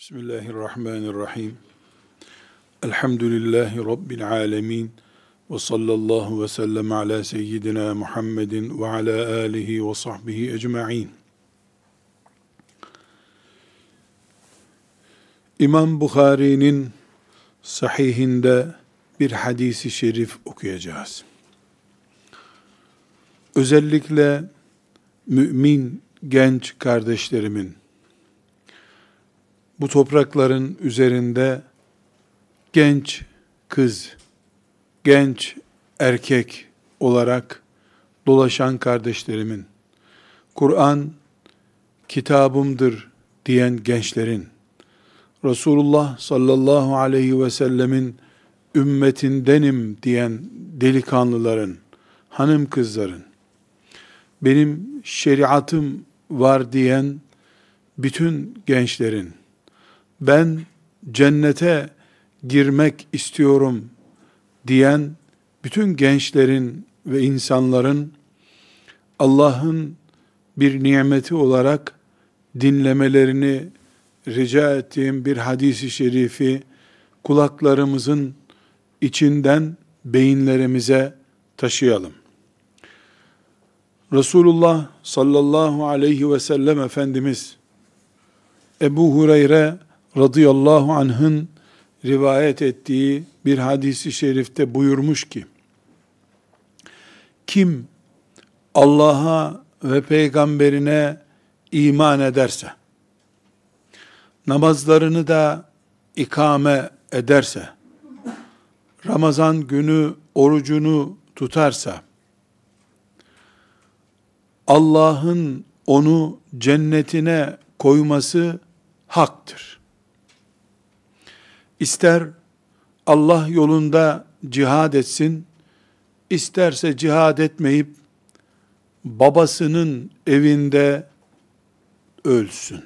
Bismillahirrahmanirrahim. Elhamdülillahi Rabbil alemin. Ve sallallahu ve sellem ala seyyidina Muhammedin ve ala alihi ve sahbihi ecma'in. İmam Bukhari'nin sahihinde bir hadisi şerif okuyacağız. Özellikle mümin genç kardeşlerimin bu toprakların üzerinde genç kız, genç erkek olarak dolaşan kardeşlerimin, Kur'an kitabımdır diyen gençlerin, Resulullah sallallahu aleyhi ve sellemin ümmetindenim diyen delikanlıların, hanım kızların, benim şeriatım var diyen bütün gençlerin, ben cennete girmek istiyorum diyen bütün gençlerin ve insanların Allah'ın bir nimeti olarak dinlemelerini rica ettiğim bir hadisi şerifi kulaklarımızın içinden beyinlerimize taşıyalım. Resulullah sallallahu aleyhi ve sellem Efendimiz Ebu Hureyre radıyallahu anh'ın rivayet ettiği bir hadisi şerifte buyurmuş ki, kim Allah'a ve peygamberine iman ederse, namazlarını da ikame ederse, Ramazan günü orucunu tutarsa, Allah'ın onu cennetine koyması haktır. İster Allah yolunda cihad etsin, isterse cihad etmeyip babasının evinde ölsün.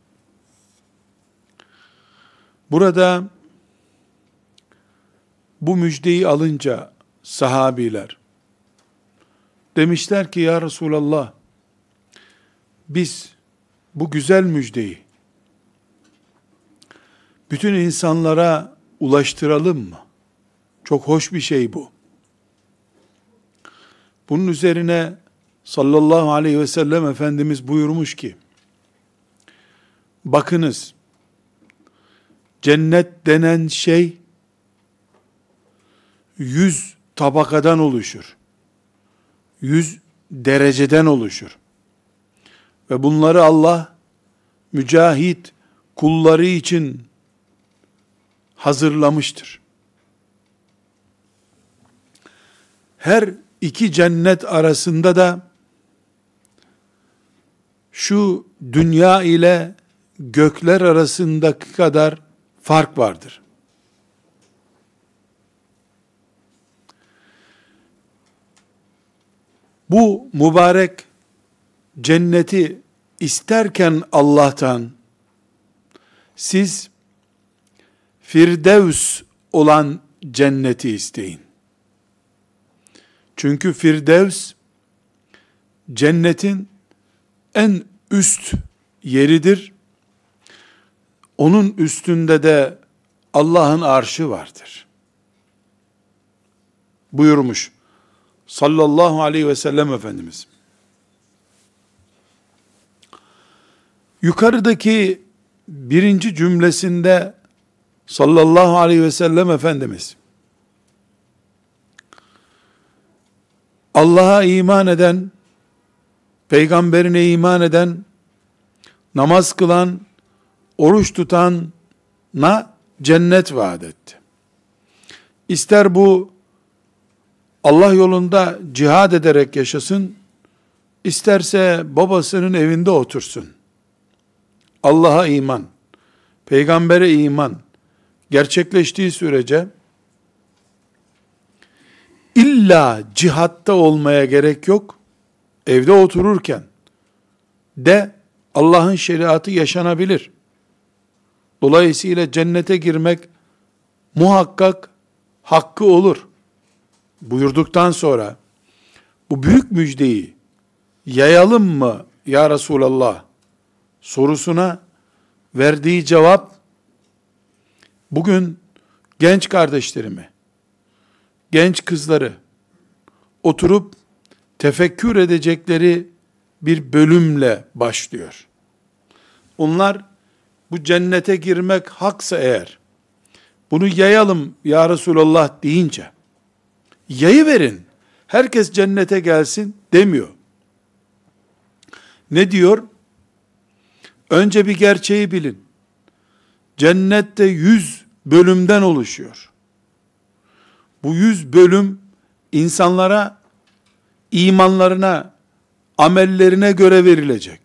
Burada bu müjdeyi alınca sahabiler demişler ki, ya Resulallah, biz bu güzel müjdeyi bütün insanlara ulaştıralım mı? Çok hoş bir şey bu. Bunun üzerine sallallahu aleyhi ve sellem Efendimiz buyurmuş ki, bakınız, cennet denen şey 100 tabakadan oluşur. 100 dereceden oluşur. Ve bunları Allah mücahit kulları için hazırlamıştır. Her iki cennet arasında da şu dünya ile gökler arasındaki kadar fark vardır. Bu mübarek cenneti isterken Allah'tan siz Firdevs olan cenneti isteyin. Çünkü Firdevs cennetin en üst yeridir. Onun üstünde de Allah'ın arşı vardır. Buyurmuş sallallahu aleyhi ve sellem Efendimiz. Yukarıdaki birinci cümlesinde sallallahu aleyhi ve sellem Efendimiz Allah'a iman eden, peygamberine iman eden, namaz kılan, oruç tutana cennet vaat etti. İster bu Allah yolunda cihad ederek yaşasın, isterse babasının evinde otursun. Allah'a iman, peygambere iman gerçekleştiği sürece illa cihatta olmaya gerek yok. Evde otururken de Allah'ın şeriatı yaşanabilir. Dolayısıyla cennete girmek muhakkak hakkı olur buyurduktan sonra bu büyük müjdeyi yayalım mı ya Resulallah sorusuna verdiği cevap Bugün genç kardeşlerimi, genç kızları oturup tefekkür edecekleri bir bölümle başlıyor. Onlar bu cennete girmek haksa eğer, bunu yayalım ya Resulallah deyince, yayıverin, herkes cennete gelsin demiyor. Ne diyor? Önce bir gerçeği bilin. Cennette 100 bölümden oluşuyor. Bu 100 bölüm insanlara, imanlarına, amellerine göre verilecek.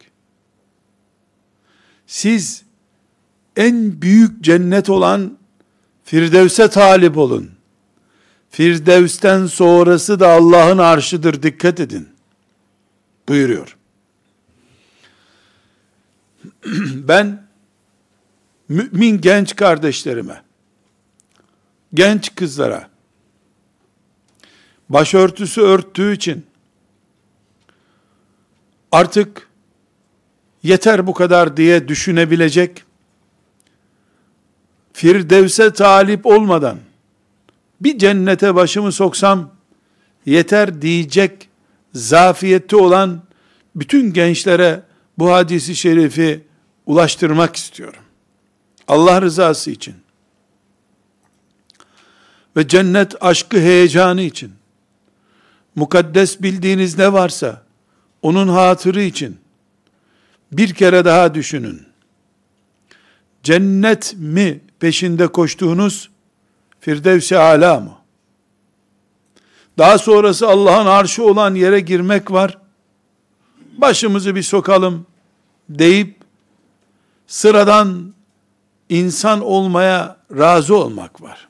Siz en büyük cennet olan Firdevs'e talip olun. Firdevs'ten sonrası da Allah'ın arşıdır, dikkat edin buyuruyor. Ben mümin genç kardeşlerime, genç kızlara, başörtüsü örttüğü için artık yeter bu kadar diye düşünebilecek, Firdevs'e talip olmadan bir cennete başımı soksam yeter diyecek zafiyette olan bütün gençlere bu hadisi şerifi ulaştırmak istiyorum. Allah rızası için ve cennet aşkı heyecanı için, mukaddes bildiğiniz ne varsa onun hatırı için bir kere daha düşünün. Cennet mi peşinde koştuğunuz, Firdevs-i Ala mı? Daha sonrası Allah'ın arşı olan yere girmek var. Başımızı bir sokalım deyip sıradan insan olmaya razı olmak var.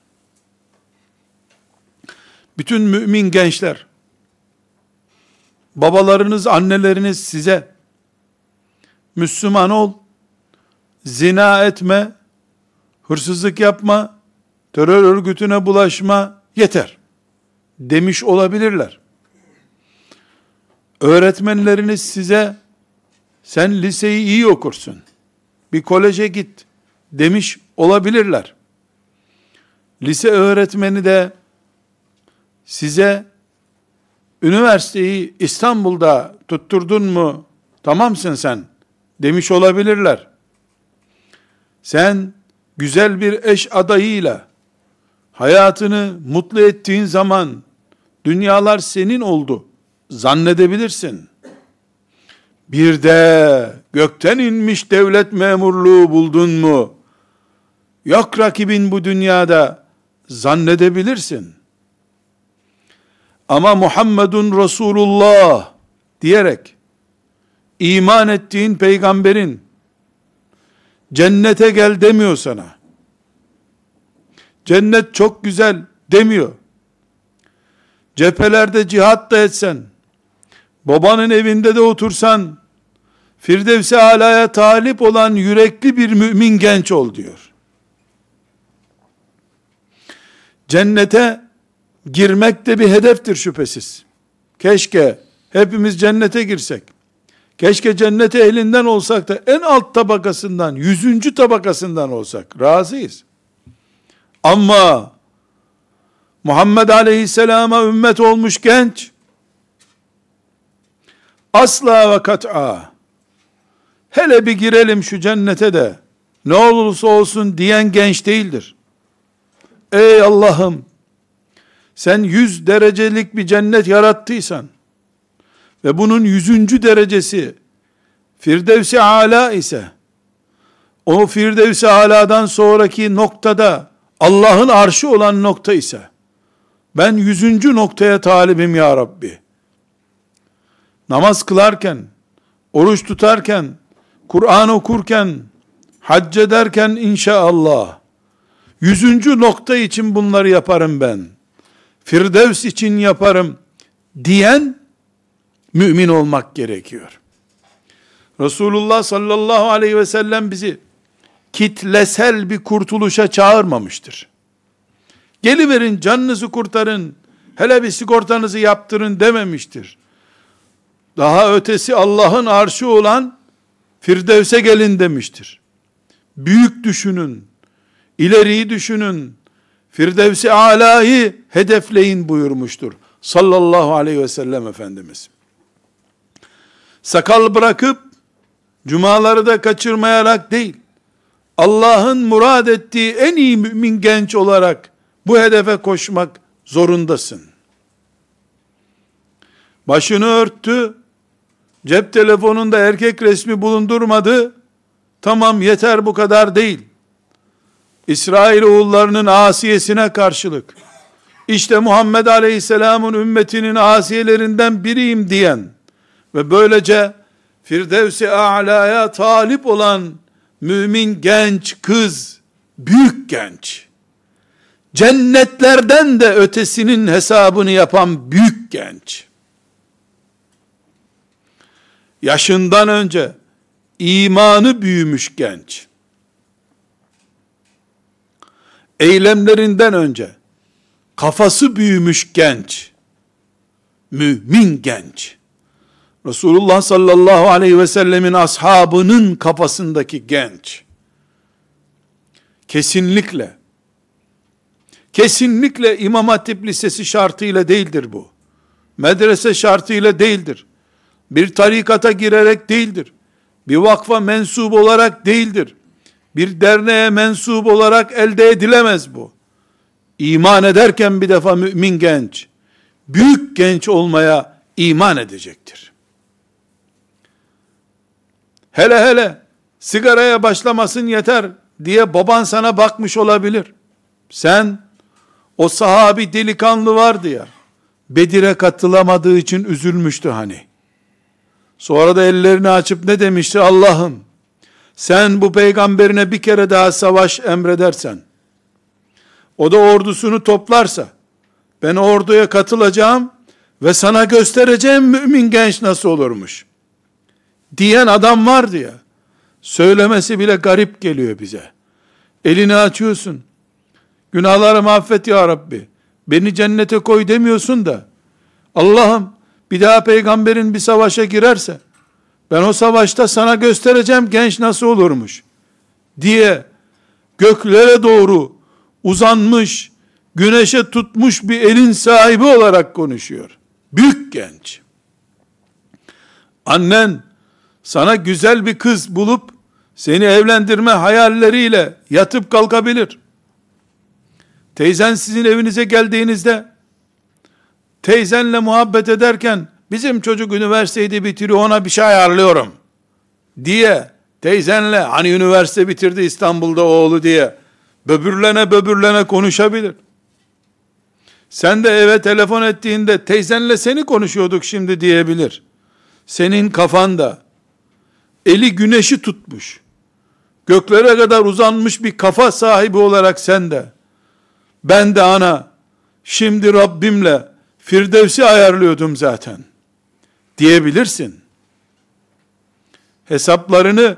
Bütün mümin gençler, babalarınız, anneleriniz size Müslüman ol, zina etme, hırsızlık yapma, terör örgütüne bulaşma, yeter demiş olabilirler. Öğretmenleriniz size sen liseyi iyi okursun, bir koleje git demiş olabilirler. Lise öğretmeni de size üniversiteyi İstanbul'da tutturdun mu tamamsın sen demiş olabilirler. Sen güzel bir eş adayıyla hayatını mutlu ettiğin zaman dünyalar senin oldu zannedebilirsin. Bir de gökten inmiş devlet memurluğu buldun mu, yok rakibin bu dünyada zannedebilirsin. Ama Muhammedun Resulullah diyerek iman ettiğin peygamberin cennete gel demiyor sana. Cennet çok güzel demiyor. Cephelerde cihat da etsen, babanın evinde de otursan, Firdevs-i Ala'ya talip olan yürekli bir mümin genç ol diyor. Cennete girmek de bir hedeftir şüphesiz. Keşke hepimiz cennete girsek. Keşke cennet ehlinden olsak da en alt tabakasından, 100. tabakasından olsak. Razıyız. Ama Muhammed Aleyhisselam'a ümmet olmuş genç, asla ve kat'a, hele bir girelim şu cennete de, ne olursa olsun diyen genç değildir. Ey Allah'ım, sen 100 derecelik bir cennet yarattıysan, ve bunun 100. derecesi, Firdevs-i Ala ise, o Firdevs-i Ala'dan sonraki noktada, Allah'ın arşı olan nokta ise, ben 100. noktaya talibim ya Rabbi. Namaz kılarken, oruç tutarken, Kur'an okurken, hac ederken inşallah, 100. nokta için bunları yaparım ben. Firdevs için yaparım diyen, mümin olmak gerekiyor. Resulullah sallallahu aleyhi ve sellem bizi kitlesel bir kurtuluşa çağırmamıştır. Geliverin canınızı kurtarın, hele bir sigortanızı yaptırın dememiştir. Daha ötesi Allah'ın arşı olan Firdevs'e gelin demiştir. Büyük düşünün, ileriyi düşünün, Firdevs-i Ala'yı hedefleyin buyurmuştur sallallahu aleyhi ve sellem Efendimiz. Sakal bırakıp, cumaları da kaçırmayarak değil, Allah'ın murad ettiği en iyi mümin genç olarak bu hedefe koşmak zorundasın. Başını örttü, cep telefonunda erkek resmi bulundurmadı, tamam yeter bu kadar değil. İsrail oğullarının asiyesine karşılık, işte Muhammed Aleyhisselam'ın ümmetinin asiyelerinden biriyim diyen ve böylece Firdevs-i A'la'ya talip olan mümin genç kız, büyük genç, cennetlerden de ötesinin hesabını yapan büyük genç, yaşından önce imanı büyümüş genç, eylemlerinden önce kafası büyümüş genç, mümin genç, Resulullah sallallahu aleyhi ve sellemin ashabının kafasındaki genç, kesinlikle İmam Hatip Lisesi şartıyla değildir bu. Medrese şartıyla değildir. Bir tarikata girerek değildir. Bir vakfa mensup olarak değildir. Bir derneğe mensup olarak elde edilemez bu. İman ederken bir defa mümin genç, büyük genç olmaya iman edecektir. Hele sigaraya başlamasın yeter diye baban sana bakmış olabilir. Sen, o sahabi delikanlı vardı ya, Bedir'e katılamadığı için üzülmüştü hani. Sonra da ellerini açıp ne demişti? Allah'ım, sen bu peygamberine bir kere daha savaş emredersen, o da ordusunu toplarsa, ben orduya katılacağım ve sana göstereceğim mümin genç nasıl olurmuş diyen adam vardı ya, söylemesi bile garip geliyor bize. Elini açıyorsun, günahlarımı affet ya Rabbi, beni cennete koy demiyorsun da, Allah'ım bir daha peygamberin bir savaşa girerse, ben o savaşta sana göstereceğim genç nasıl olurmuş diye göklere doğru uzanmış, güneşe tutmuş bir elin sahibi olarak konuşuyor. Büyük genç. Annen sana güzel bir kız bulup seni evlendirme hayalleriyle yatıp kalkabilir. Teyzen sizin evinize geldiğinizde teyzenle muhabbet ederken bizim çocuk üniversiteyi bitiriyor, ona bir şey ayarlıyorum diye teyzenle, hani üniversite bitirdi İstanbul'da oğlu diye böbürlene konuşabilir. Sen de eve telefon ettiğinde teyzenle seni konuşuyorduk şimdi diyebilir. Senin kafanda eli güneşi tutmuş, göklere kadar uzanmış bir kafa sahibi olarak sen de, ben de ana şimdi Rabbimle Firdevs'i ayarlıyordum zaten diyebilirsin. Hesaplarını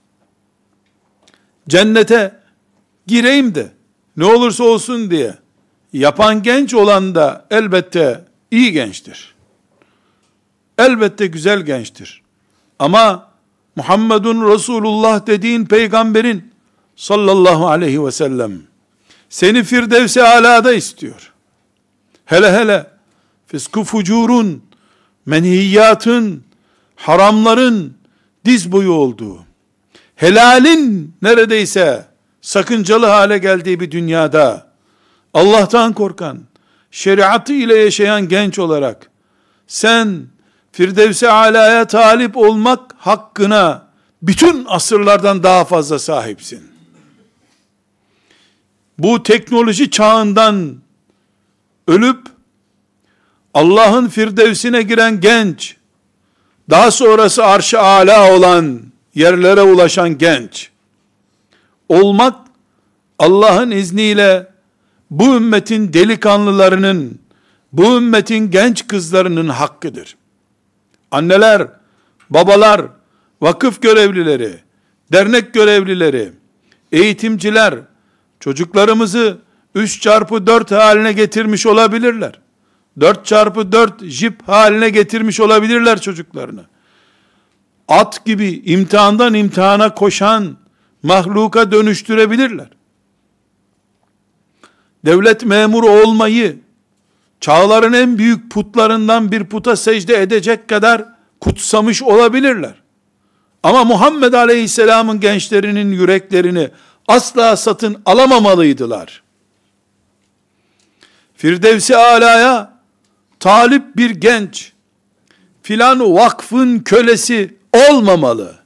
cennete gireyim de ne olursa olsun diye yapan genç olan da elbette iyi gençtir. Elbette güzel gençtir. Ama Muhammedun Resulullah dediğin peygamberin sallallahu aleyhi ve sellem seni Firdevs-i Ala'da istiyor. Hele fıskı fucurun, menhiyatın, haramların diz boyu olduğu, helalin neredeyse sakıncalı hale geldiği bir dünyada, Allah'tan korkan, şeriatı ile yaşayan genç olarak, sen Firdevs-i Ala'ya talip olmak hakkına, bütün asırlardan daha fazla sahipsin. Bu teknoloji çağından ölüp, Allah'ın Firdevs'ine giren genç, daha sonrası arş-ı âlâ olan, yerlere ulaşan genç olmak, Allah'ın izniyle bu ümmetin delikanlılarının, bu ümmetin genç kızlarının hakkıdır. Anneler, babalar, vakıf görevlileri, dernek görevlileri, eğitimciler, çocuklarımızı 3x4 haline getirmiş olabilirler. 4x4 jip haline getirmiş olabilirler çocuklarını. At gibi imtihandan imtihana koşan mahluka dönüştürebilirler. devlet memuru olmayı, çağların en büyük putlarından bir puta secde edecek kadar kutsamış olabilirler. Ama Muhammed Aleyhisselam'ın gençlerinin yüreklerini asla satın alamamalıydılar. Firdevs-i Ala'ya talip bir genç, filan vakfın kölesi olmamalı.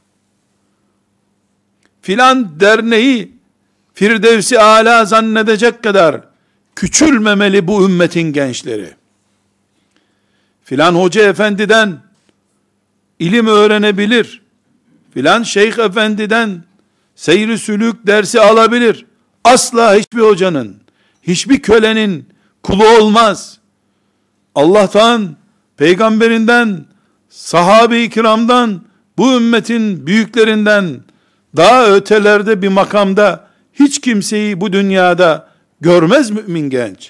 Filan derneği Firdevs-i Ala zannedecek kadar küçülmemeli bu ümmetin gençleri. Filan hoca efendiden ilim öğrenebilir, filan şeyh efendiden seyri sülük dersi alabilir. Asla hiçbir hocanın, hiçbir kölenin kulu olmaz. Allah'tan, peygamberinden, sahabe-i kiramdan, bu ümmetin büyüklerinden daha ötelerde bir makamda hiç kimseyi bu dünyada görmez mümin genç.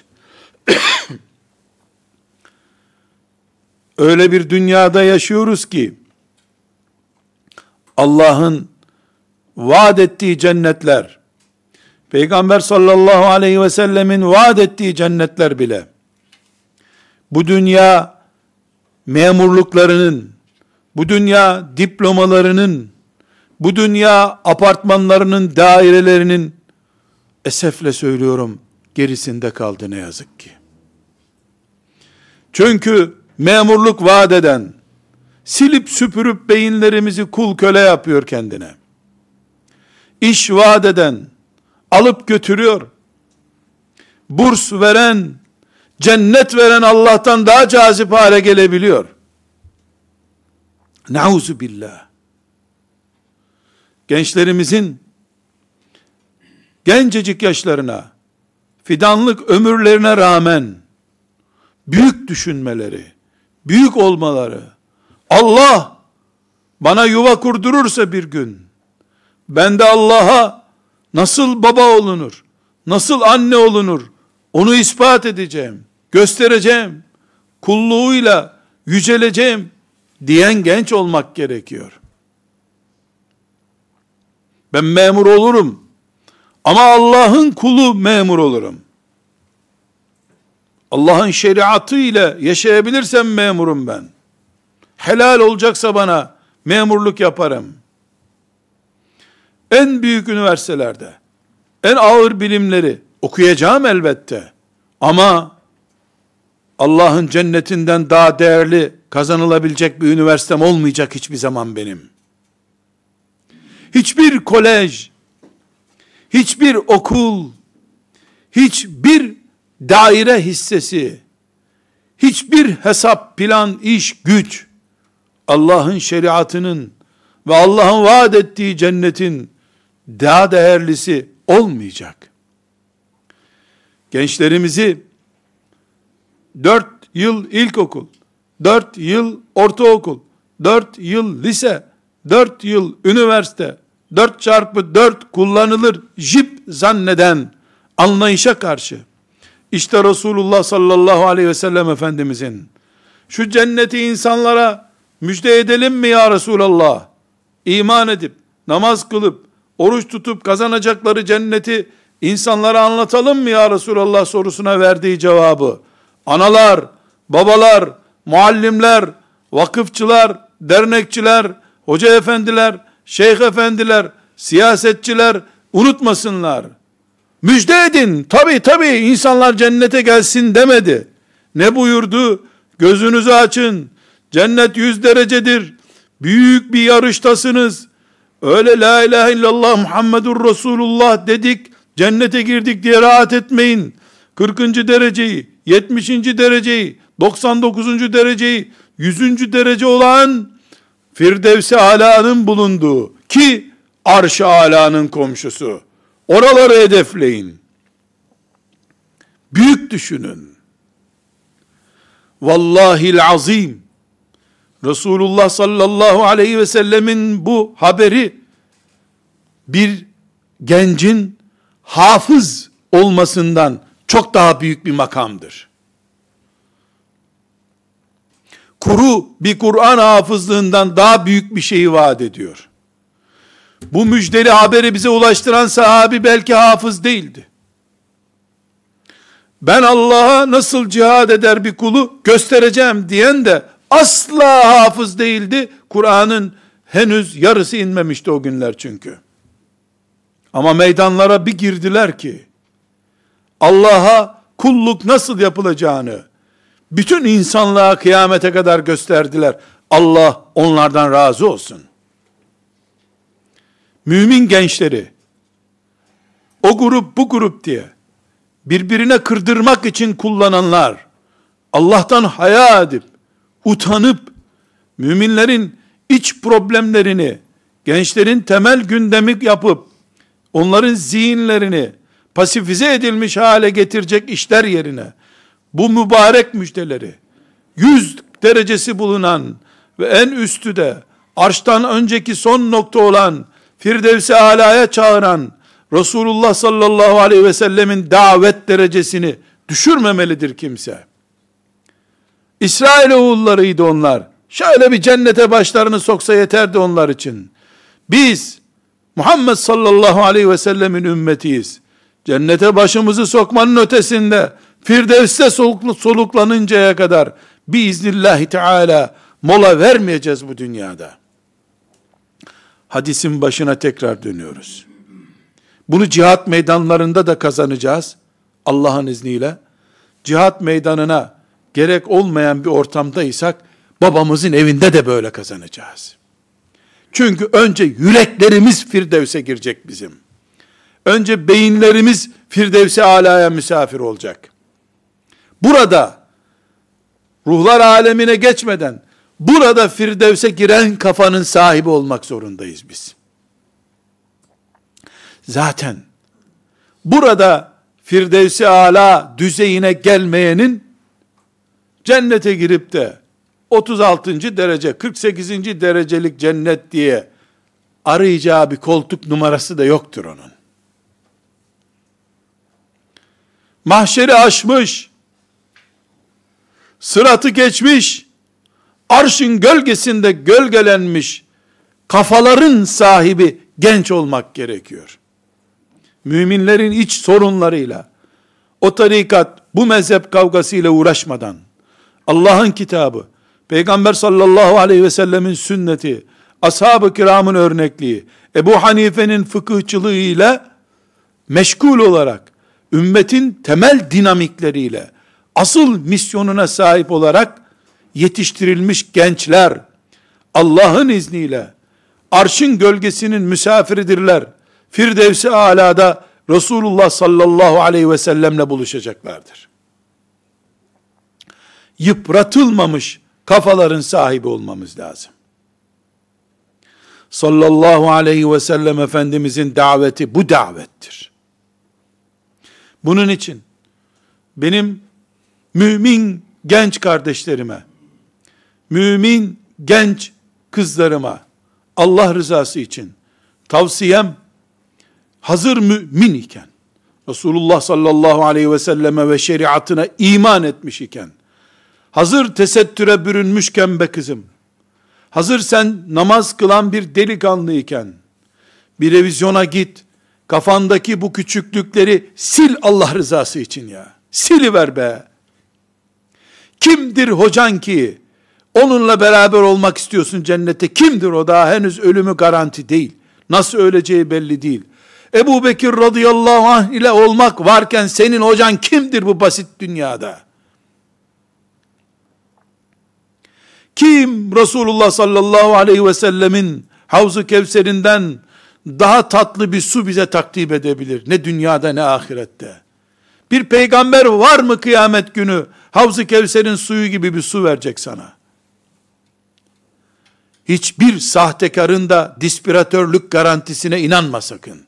Öyle bir dünyada yaşıyoruz ki Allah'ın vaat ettiği cennetler, Peygamber sallallahu aleyhi ve sellemin vaat ettiği cennetler bile bu dünya memurluklarının, bu dünya diplomalarının, bu dünya apartmanlarının, dairelerinin, esefle söylüyorum, gerisinde kaldı ne yazık ki. Çünkü memurluk vaat eden, silip süpürüp beyinlerimizi kul köle yapıyor kendine. İş vaat eden, alıp götürüyor. Burs veren, cennet veren Allah'tan daha cazip hale gelebiliyor. Nauzu billah. Gençlerimizin gencecik yaşlarına, fidanlık ömürlerine rağmen büyük düşünmeleri, büyük olmaları, Allah bana yuva kurdurursa bir gün, ben de Allah'a nasıl baba olunur, nasıl anne olunur, onu ispat edeceğim, göstereceğim, kulluğuyla yüceleceğim diyen genç olmak gerekiyor. Ben memur olurum ama Allah'ın kulu memur olurum. Allah'ın şeriatı ile yaşayabilirsem memurum ben. Helal olacaksa bana memurluk yaparım. En büyük üniversitelerde, en ağır bilimleri okuyacağım elbette. Ama Allah'ın cennetinden daha değerli kazanılabilecek bir üniversitem olmayacak hiçbir zaman benim. Hiçbir kolej, hiçbir okul, hiçbir daire hissesi, hiçbir hesap, plan, iş, güç, Allah'ın şeriatının ve Allah'ın vaat ettiği cennetin daha değerlisi olmayacak. Gençlerimizi 4 yıl ilkokul, 4 yıl ortaokul, 4 yıl lise, 4 yıl üniversite, 4x4 kullanılır jip zanneden anlayışa karşı, işte Resulullah sallallahu aleyhi ve sellem Efendimizin, şu cenneti insanlara müjde edelim mi ya Resulallah? İman edip, namaz kılıp, oruç tutup kazanacakları cenneti insanlara anlatalım mı ya Resulallah sorusuna verdiği cevabı, analar, babalar, muallimler, vakıfçılar, dernekçiler, hoca efendiler, şeyh efendiler, siyasetçiler unutmasınlar. Müjde edin, tabi insanlar cennete gelsin demedi. Ne buyurdu? Gözünüzü açın, cennet 100 derecedir, büyük bir yarıştasınız. Öyle la ilahe illallah Muhammedur Resulullah dedik, cennete girdik diye rahat etmeyin. 40. dereceyi, 70. dereceyi, 99. dereceyi, 100. derece olan Firdevs-i Ala'nın bulunduğu ki Arş-ı Ala'nın komşusu. Oraları hedefleyin. Büyük düşünün. Vallahil azim. Resulullah sallallahu aleyhi ve sellemin bu haberi bir gencin hafız olmasından çok daha büyük bir makamdır. Kuru bir Kur'an hafızlığından daha büyük bir şeyi vaat ediyor. Bu müjdeli haberi bize ulaştıran sahabi belki hafız değildi. ben Allah'a nasıl cihad eder bir kulu göstereceğim diyen de asla hafız değildi. Kur'an'ın henüz yarısı inmemişti o günler çünkü. Ama meydanlara bir girdiler ki, Allah'a kulluk nasıl yapılacağını, bütün insanlığa kıyamete kadar gösterdiler. Allah onlardan razı olsun. Mümin gençleri, o grup bu grup diye, birbirine kırdırmak için kullananlar, Allah'tan haya edip, utanıp, müminlerin iç problemlerini, gençlerin temel gündemi yapıp, onların zihinlerini pasifize edilmiş hale getirecek işler yerine, bu mübarek müjdeleri, 100 derecesi bulunan ve en üstü de, arştan önceki son nokta olan, Firdevs-i Ala'ya çağıran, Resulullah sallallahu aleyhi ve sellemin davet derecesini düşürmemelidir kimse. İsrailoğullarıydı onlar. Şöyle bir cennete başlarını soksa yeterdi onlar için. Biz Muhammed sallallahu aleyhi ve sellemin ümmetiyiz. Cennete başımızı sokmanın ötesinde Firdevs'te soluklanıncaya kadar biiznillahü teala mola vermeyeceğiz bu dünyada. Hadisin başına tekrar dönüyoruz. Bunu cihat meydanlarında da kazanacağız. Allah'ın izniyle. Cihat meydanına gerek olmayan bir ortamdaysak, babamızın evinde de böyle kazanacağız. Çünkü önce yüreklerimiz Firdevs'e girecek bizim. Önce beyinlerimiz Firdevs-i Ala'ya misafir olacak. Burada, ruhlar alemine geçmeden, burada Firdevs'e giren kafanın sahibi olmak zorundayız biz. Zaten, burada Firdevs-i Ala düzeyine gelmeyenin, cennete girip de 36. derece, 48. derecelik cennet diye arayacağı bir koltuk numarası da yoktur onun. Mahşeri aşmış, sıratı geçmiş, arşın gölgesinde gölgelenmiş kafaların sahibi genç olmak gerekiyor. Müminlerin iç sorunlarıyla, o tarikat, bu mezhep kavgasıyla uğraşmadan, Allah'ın kitabı, Peygamber sallallahu aleyhi ve sellemin sünneti, ashab-ı kiramın örnekliği, Ebu Hanife'nin fıkıhçılığıyla meşgul olarak, ümmetin temel dinamikleriyle, asıl misyonuna sahip olarak yetiştirilmiş gençler, Allah'ın izniyle, arşın gölgesinin misafiridirler. Firdevs-i Ala'da Resulullah sallallahu aleyhi ve sellemle buluşacaklardır. Yıpratılmamış kafaların sahibi olmamız lazım. Sallallahu aleyhi ve sellem Efendimizin daveti bu davettir. Bunun için benim mümin genç kardeşlerime, mümin genç kızlarıma, Allah rızası için tavsiyem, hazır mümin iken, Resulullah sallallahu aleyhi ve selleme ve şeriatına iman etmiş iken, hazır tesettüre bürünmüşken be kızım, hazır sen namaz kılan bir delikanlıyken, bir revizyona git, kafandaki bu küçüklükleri sil Allah rızası için ya. Siliver be. Kimdir hocan ki, onunla beraber olmak istiyorsun cennette? Kimdir o? Daha henüz ölümü garanti değil. Nasıl öleceği belli değil. Ebu Bekir radıyallahu anh ile olmak varken senin hocan kimdir bu basit dünyada? Kim Resulullah sallallahu aleyhi ve sellemin Havz-ı Kevser'inden daha tatlı bir su bize takdim edebilir? Ne dünyada ne ahirette. Bir peygamber var mı kıyamet günü Havz-ı Kevser'in suyu gibi bir su verecek sana? Hiçbir sahtekarın da dispiratörlük garantisine inanma sakın.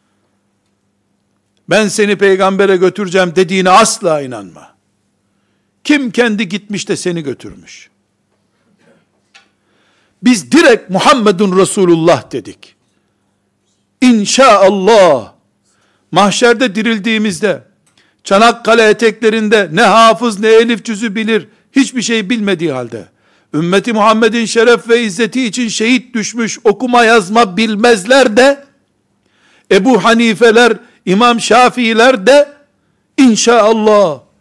Ben seni peygambere götüreceğim dediğine asla inanma. Kim kendi gitmiş de seni götürmüş? Biz direkt Muhammedun Resulullah dedik. İnşaallah mahşerde dirildiğimizde Çanakkale eteklerinde ne hafız ne elif cüzü bilir, hiçbir şey bilmediği halde ümmeti Muhammed'in şeref ve izzeti için şehit düşmüş, okuma yazma bilmezler de, Ebu Hanifeler, İmam Şafiiler de inşaallah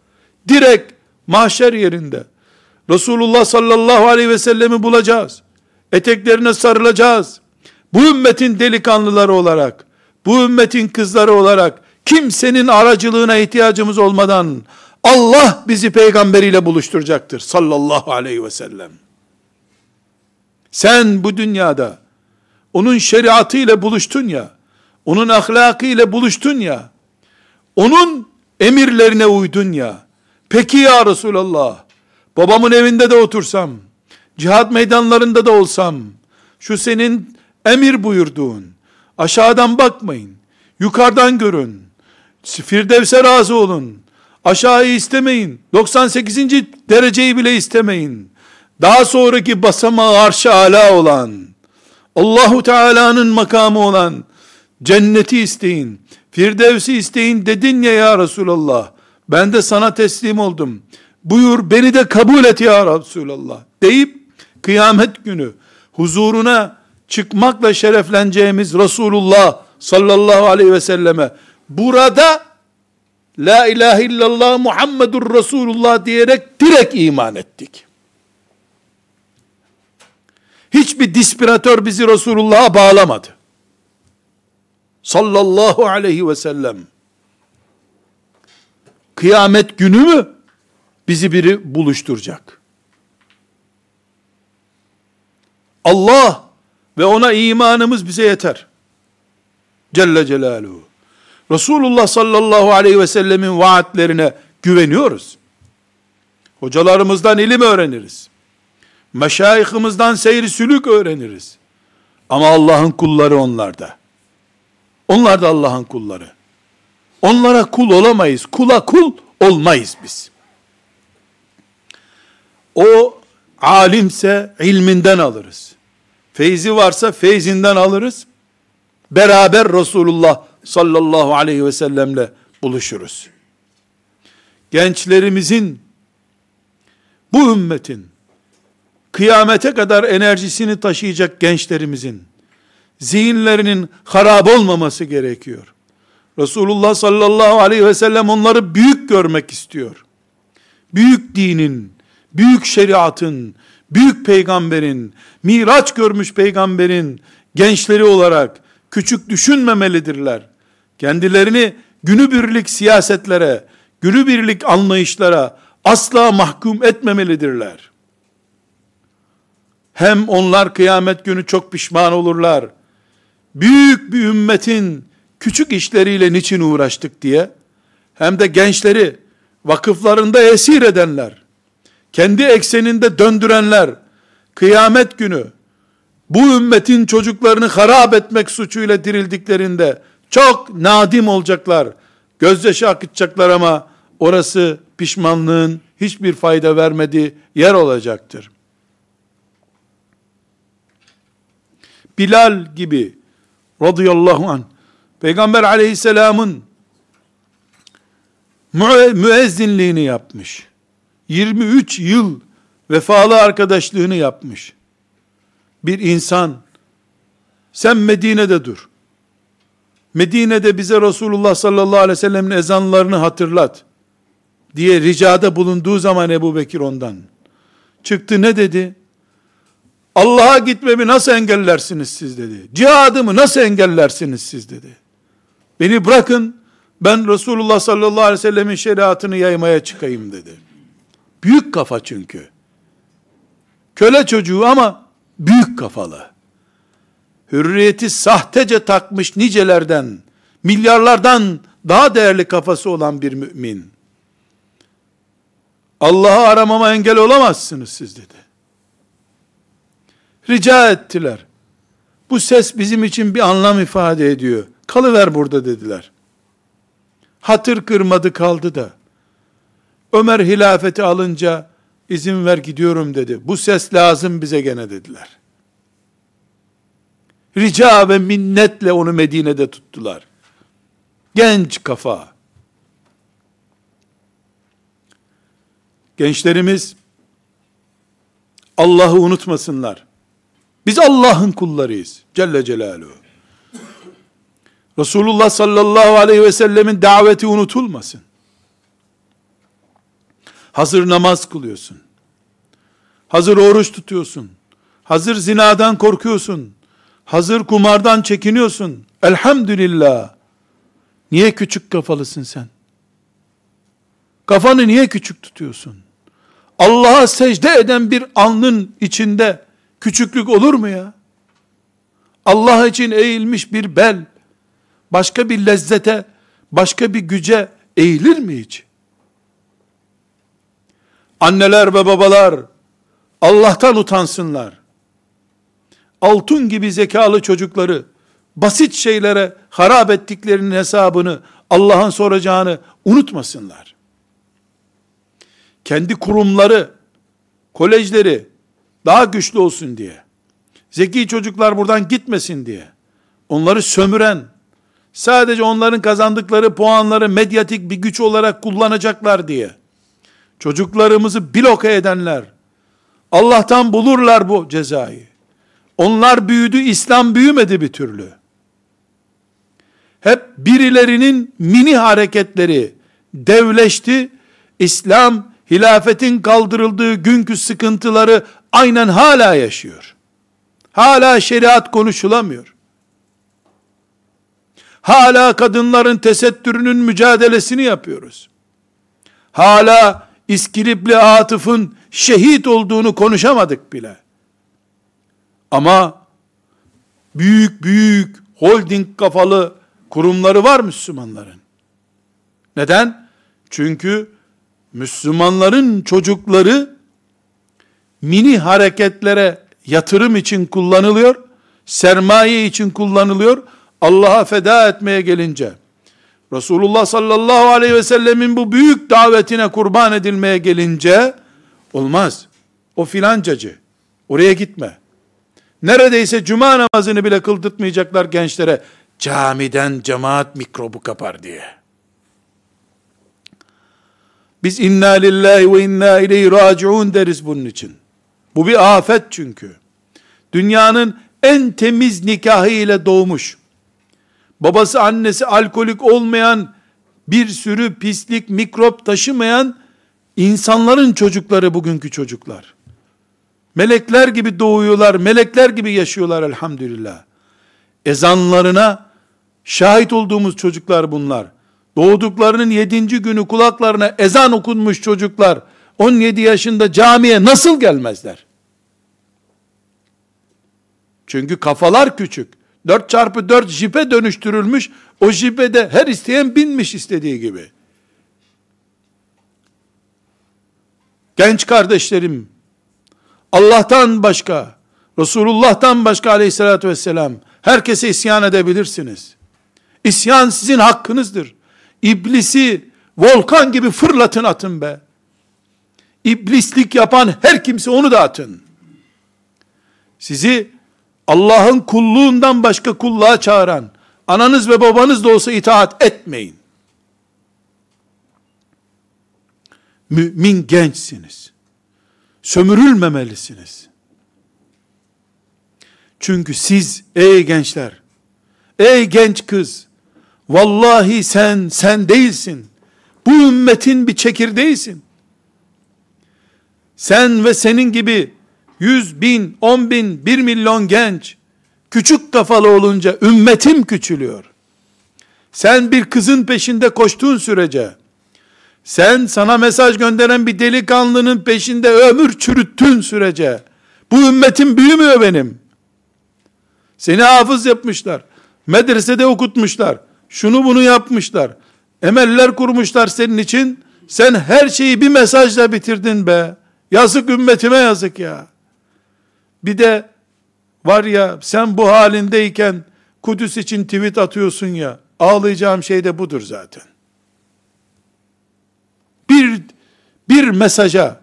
Direkt mahşer yerinde Resulullah sallallahu aleyhi ve sellemi bulacağız. Eteklerine sarılacağız. Bu ümmetin delikanlıları olarak, bu ümmetin kızları olarak kimsenin aracılığına ihtiyacımız olmadan Allah bizi peygamberiyle buluşturacaktır sallallahu aleyhi ve sellem. Sen bu dünyada onun şeriatıyla buluştun ya, onun ahlakıyla buluştun ya, onun emirlerine uydun ya. Peki ya Resulallah, babamın evinde de otursam, cihat meydanlarında da olsam, şu senin emir buyurduğun, aşağıdan bakmayın, yukarıdan görün, Firdevs'e razı olun, aşağıyı istemeyin, 98. dereceyi bile istemeyin, daha sonraki basamağı arş-ı âlâ olan, Allahu Teala'nın makamı olan, cenneti isteyin, Firdevs'i isteyin dedin ya Resulallah, ben de sana teslim oldum, buyur beni de kabul et ya Resulallah deyip, kıyamet günü huzuruna çıkmakla şerefleneceğimiz Resulullah sallallahu aleyhi ve selleme burada la ilahe illallah Muhammedur Resulullah diyerek direkt iman ettik. Hiçbir dispiratör bizi Resulullah'a bağlamadı. Sallallahu aleyhi ve sellem. Kıyamet günü mü bizi biri buluşturacak? Allah ve ona imanımız bize yeter. Celle Celaluhu. Resulullah sallallahu aleyhi ve sellemin vaatlerine güveniyoruz. Hocalarımızdan ilim öğreniriz. Meşayihimizden seyri sülük öğreniriz. Ama Allah'ın kulları onlarda. Onlar da Allah'ın kulları. Onlara kul olamayız. Kula kul olmayız biz. O alimse ilminden alırız. Feyzi varsa feyzinden alırız. Beraber Resulullah sallallahu aleyhi ve sellemle buluşuruz. Gençlerimizin, bu ümmetin, kıyamete kadar enerjisini taşıyacak gençlerimizin, zihinlerinin harap olmaması gerekiyor. Resulullah sallallahu aleyhi ve sellem onları büyük görmek istiyor. Büyük dinin, büyük şeriatın, büyük peygamberin, miraç görmüş peygamberin gençleri olarak küçük düşünmemelidirler. Kendilerini günübirlik siyasetlere, günübirlik anlayışlara asla mahkum etmemelidirler. Hem onlar kıyamet günü çok pişman olurlar. Büyük bir ümmetin küçük işleriyle niçin uğraştık diye, hem de gençleri vakıflarında esir edenler, kendi ekseninde döndürenler, kıyamet günü bu ümmetin çocuklarını harap etmek suçuyla dirildiklerinde çok nadim olacaklar, gözyaşı akıtacaklar ama orası pişmanlığın hiçbir fayda vermediği yer olacaktır. Bilal gibi radıyallahu anh, Peygamber aleyhisselamın müezzinliğini yapmış. 23 yıl vefalı arkadaşlığını yapmış. Bir insan, sen Medine'de dur. Medine'de bize Resulullah sallallahu aleyhi ve sellem'in ezanlarını hatırlat diye ricada bulunduğu zaman Ebu Bekir ondan çıktı, ne dedi? Allah'a gitmemi nasıl engellersiniz siz dedi. Cihadımı nasıl engellersiniz siz dedi. Beni bırakın, ben Resulullah sallallahu aleyhi ve sellemin şeriatını yaymaya çıkayım dedi. Büyük kafa çünkü. Köle çocuğu ama büyük kafalı. Hürriyeti sahtece takmış nicelerden, milyarlardan daha değerli kafası olan bir mümin. Allah'ı aramama engel olamazsınız siz dedi. Rica ettiler. Bu ses bizim için bir anlam ifade ediyor. Kalıver burada dediler. Hatır kırmadı kaldı da. Ömer hilafeti alınca izin ver gidiyorum dedi. Bu ses lazım bize gene dediler. Rica ve minnetle onu Medine'de tuttular. Genç kafa. Gençlerimiz Allah'ı unutmasınlar. Biz Allah'ın kullarıyız. Celle Celaluhu. Resulullah sallallahu aleyhi ve sellemin daveti unutulmasın. Hazır namaz kılıyorsun. Hazır oruç tutuyorsun. Hazır zinadan korkuyorsun. Hazır kumardan çekiniyorsun. Elhamdülillah. Niye küçük kafalısın sen? Kafanı niye küçük tutuyorsun? Allah'a secde eden bir alnın içinde küçüklük olur mu ya? Allah için eğilmiş bir bel, başka bir lezzete, başka bir güce eğilir mi hiç? Anneler ve babalar, Allah'tan utansınlar. Altın gibi zekalı çocukları, basit şeylere harap ettiklerinin hesabını, Allah'ın soracağını unutmasınlar. Kendi kurumları, kolejleri daha güçlü olsun diye, zeki çocuklar buradan gitmesin diye, onları sömüren, sadece onların kazandıkları puanları medyatik bir güç olarak kullanacaklar diye, çocuklarımızı bloke edenler, Allah'tan bulurlar bu cezayı. Onlar büyüdü, İslam büyümedi bir türlü. Hep birilerinin mini hareketleri devleşti, İslam, hilafetin kaldırıldığı günkü sıkıntıları aynen hala yaşıyor. Hala şeriat konuşulamıyor. Hala kadınların tesettürünün mücadelesini yapıyoruz. Hala İskilipli Atıf'ın şehit olduğunu konuşamadık bile. Ama büyük büyük holding kafalı kurumları var Müslümanların. Neden? Çünkü Müslümanların çocukları mini hareketlere yatırım için kullanılıyor, sermaye için kullanılıyor, Allah'a feda etmeye gelince, Resulullah sallallahu aleyhi ve sellemin bu büyük davetine kurban edilmeye gelince, olmaz. O filancacı, oraya gitme. Neredeyse cuma namazını bile kıldırtmayacaklar gençlere, camiden cemaat mikrobu kapar diye. Biz inna lillahi ve inna ileyhi raciun deriz bunun için. Bu bir afet çünkü. Dünyanın en temiz nikahı ile doğmuş, babası annesi alkolik olmayan, bir sürü pislik, mikrop taşımayan insanların çocukları bugünkü çocuklar. Melekler gibi doğuyorlar, melekler gibi yaşıyorlar elhamdülillah. Ezanlarına şahit olduğumuz çocuklar bunlar. Doğduklarının 7. günü kulaklarına ezan okunmuş çocuklar, 17 yaşında camiye nasıl gelmezler? Çünkü kafalar küçük. 4x4 jipe dönüştürülmüş, o jipe de her isteyen binmiş istediği gibi. Genç kardeşlerim, Allah'tan başka, Resulullah'tan başka aleyhissalatü vesselam, herkese isyan edebilirsiniz. İsyan sizin hakkınızdır. İblisi volkan gibi fırlatın, atın be. İblislik yapan her kimse onu da atın. Sizi Allah'ın kulluğundan başka kulluğa çağıran, ananız ve babanız da olsa itaat etmeyin. Mümin gençsiniz. Sömürülmemelisiniz. Çünkü siz ey gençler, ey genç kız, vallahi sen değilsin. Bu ümmetin bir çekirdeğisin. Sen ve senin gibi 100 bin, 10 bin, 1 milyon genç, küçük kafalı olunca ümmetim küçülüyor. Sen bir kızın peşinde koştuğun sürece, sen sana mesaj gönderen bir delikanlının peşinde ömür çürüttüğün sürece, bu ümmetim büyümüyor benim. Seni hafız yapmışlar, medresede okutmuşlar, şunu bunu yapmışlar, emeller kurmuşlar senin için, sen her şeyi bir mesajla bitirdin be. Yazık ümmetime, yazık ya. Bir de var ya, sen bu halindeyken Kudüs için tweet atıyorsun ya, ağlayacağım şey de budur zaten. Bir mesaja,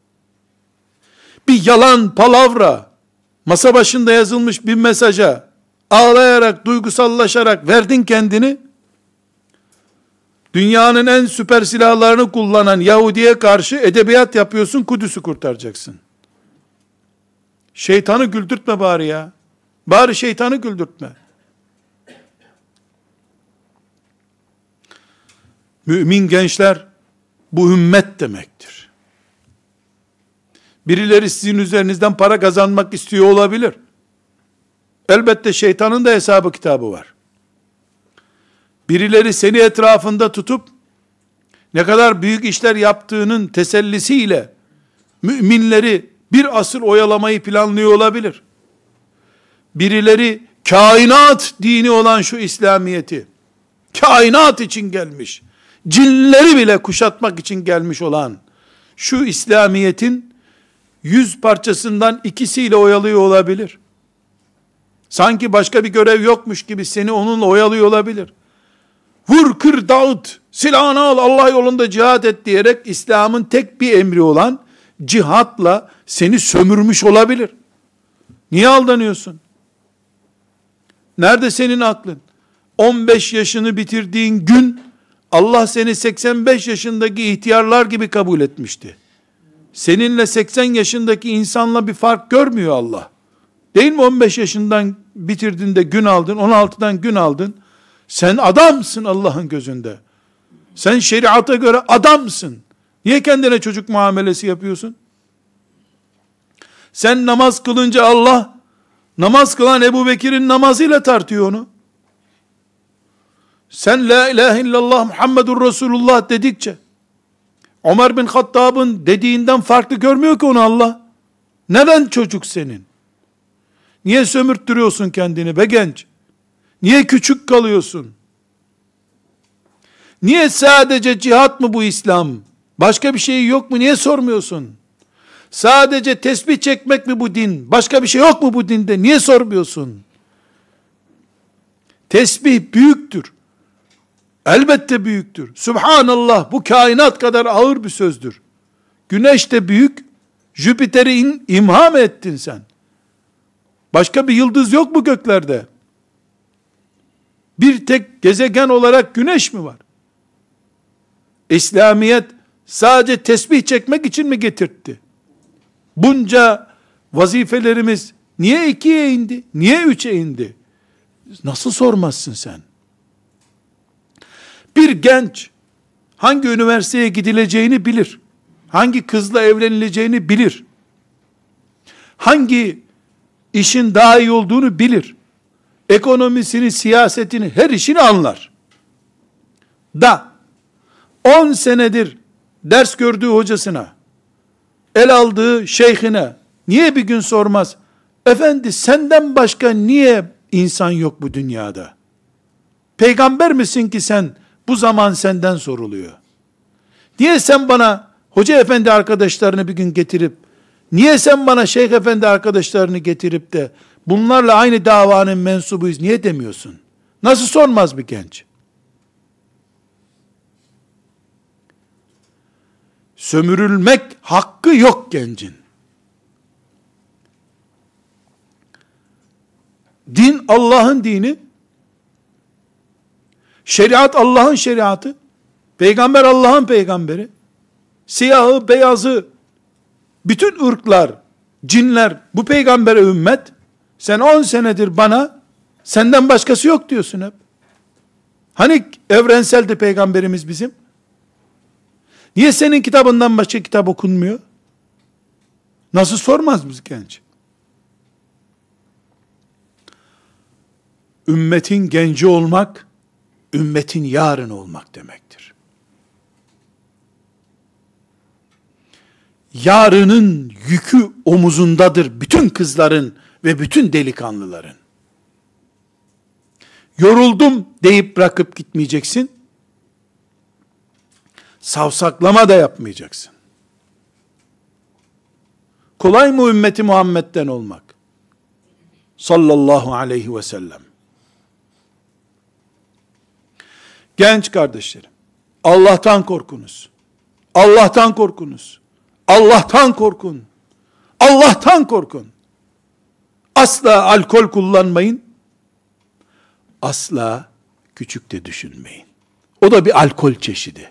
bir yalan palavra, masa başında yazılmış bir mesaja ağlayarak, duygusallaşarak verdin kendini. Dünyanın en süper silahlarını kullanan Yahudi'ye karşı edebiyat yapıyorsun, Kudüs'ü kurtaracaksın. Şeytanı güldürtme bari ya. Bari şeytanı güldürtme. Mümin gençler, bu ümmet demektir. Birileri sizin üzerinizden para kazanmak istiyor olabilir. Elbette şeytanın da hesabı kitabı var. Birileri seni etrafında tutup ne kadar büyük işler yaptığının tesellisiyle müminleri bir asır oyalamayı planlıyor olabilir. Birileri kainat dini olan şu İslamiyeti, kainat için gelmiş, cinleri bile kuşatmak için gelmiş olan şu İslamiyet'in 100 parçasından ikisiyle oyalıyor olabilir. Sanki başka bir görev yokmuş gibi seni onunla oyalıyor olabilir. Vur, kır, dağıt, silahını al, Allah yolunda cihad et diyerek İslam'ın tek bir emri olan cihatla seni sömürmüş olabilir. Niye aldanıyorsun? Nerede senin aklın? 15 yaşını bitirdiğin gün Allah seni 85 yaşındaki ihtiyarlar gibi kabul etmişti. Seninle 80 yaşındaki insanla bir fark görmüyor Allah. Değil mi 15 yaşından bitirdiğinde gün aldın, 16'dan gün aldın. Sen adamsın Allah'ın gözünde. Sen şeriata göre adamsın. Niye kendine çocuk muamelesi yapıyorsun? Sen namaz kılınca Allah, namaz kılan Ebu Bekir'in namazıyla tartıyor onu. Sen la ilahe illallah Muhammedur Resulullah dedikçe, Ömer bin Hattab'ın dediğinden farklı görmüyor ki onu Allah. Neden çocuk senin? Niye sömürttürüyorsun kendini be genç? Niye küçük kalıyorsun? Niye sadece cihat mı bu İslam? Başka bir şey yok mu? Niye sormuyorsun? Sadece tesbih çekmek mi bu din? Başka bir şey yok mu bu dinde? Niye sormuyorsun? Tesbih büyüktür. Elbette büyüktür. Subhanallah, bu kainat kadar ağır bir sözdür. Güneş de büyük. Jüpiter'i imha mı ettin sen? Başka bir yıldız yok mu göklerde? Bir tek gezegen olarak güneş mi var? İslamiyet sadece tesbih çekmek için mi getirtti? Bunca vazifelerimiz niye 2'ye indi? Niye 3'e indi? Nasıl sormazsın sen? Bir genç hangi üniversiteye gidileceğini bilir. Hangi kızla evlenileceğini bilir. Hangi işin daha iyi olduğunu bilir. Ekonomisini, siyasetini, her işini anlar. Da 10 senedir ders gördüğü hocasına, el aldığı şeyhine niye bir gün sormaz? Efendi, senden başka niye insan yok bu dünyada? Peygamber misin ki sen, bu zaman senden soruluyor. Niye sen bana hoca efendi arkadaşlarını bir gün getirip, niye sen bana şeyh efendi arkadaşlarını getirip de bunlarla aynı davanın mensubuyuz niye demiyorsun? Nasıl sormaz bir genç? Sömürülmek hakkı yok gencin. Din Allah'ın dini, şeriat Allah'ın şeriatı, peygamber Allah'ın peygamberi, siyahı, beyazı, bütün ırklar, cinler bu peygambere ümmet. Sen 10 senedir bana senden başkası yok diyorsun hep. Hani evrenseldi peygamberimiz bizim? Niye senin kitabından başka kitap okunmuyor? Nasıl sormaz mı genç? Ümmetin genci olmak, ümmetin yarını olmak demektir. Yarının yükü omuzundadır bütün kızların ve bütün delikanlıların. Yoruldum deyip bırakıp gitmeyeceksin. Savsaklama da yapmayacaksın. Kolay mı ümmeti Muhammed'den olmak? Sallallahu aleyhi ve sellem. Genç kardeşlerim, Allah'tan korkunuz. Allah'tan korkunuz. Allah'tan korkun. Allah'tan korkun. Asla alkol kullanmayın. Asla küçük de düşünmeyin. O da bir alkol çeşidi.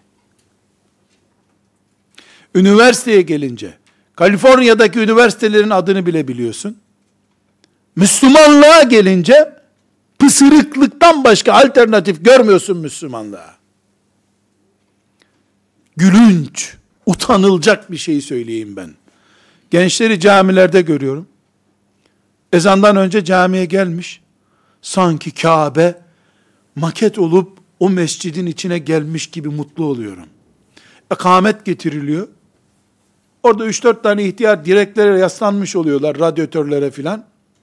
Üniversiteye gelince, Kaliforniya'daki üniversitelerin adını bile biliyorsun. Müslümanlığa gelince, pısırıklıktan başka alternatif görmüyorsun Müslümanlığa. Gülünç, utanılacak bir şey söyleyeyim ben. Gençleri camilerde görüyorum. Ezandan önce camiye gelmiş. Sanki Kabe maket olup o mescidin içine gelmiş gibi mutlu oluyorum. Ekamet getiriliyor. Orada 3-4 tane ihtiyar direklere yaslanmış oluyorlar, radyatörlere filan.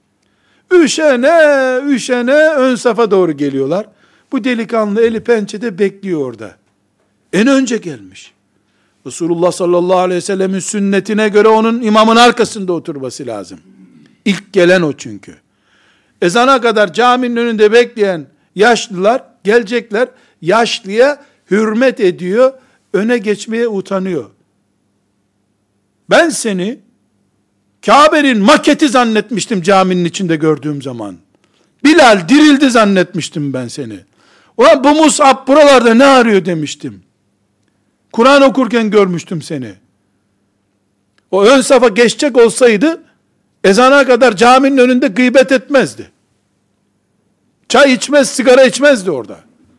Üşene ön safa doğru geliyorlar. Bu delikanlı eli pençede bekliyor orada. En önce gelmiş. Resulullah sallallahu aleyhi ve sellemin sünnetine göre onun imamın arkasında oturması lazım. İlk gelen o çünkü. Ezana kadar caminin önünde bekleyen yaşlılar gelecekler. Yaşlıya hürmet ediyor, öne geçmeye utanıyor. Ben seni Kabe'nin maketi zannetmiştim caminin içinde gördüğüm zaman. Bilal dirildi zannetmiştim ben seni. Ulan bu Mus'ab buralarda ne arıyor demiştim. Kur'an okurken görmüştüm seni. O ön safa geçecek olsaydı ezana kadar caminin önünde gıybet etmezdi. Çay içmez, sigara içmezdi orada.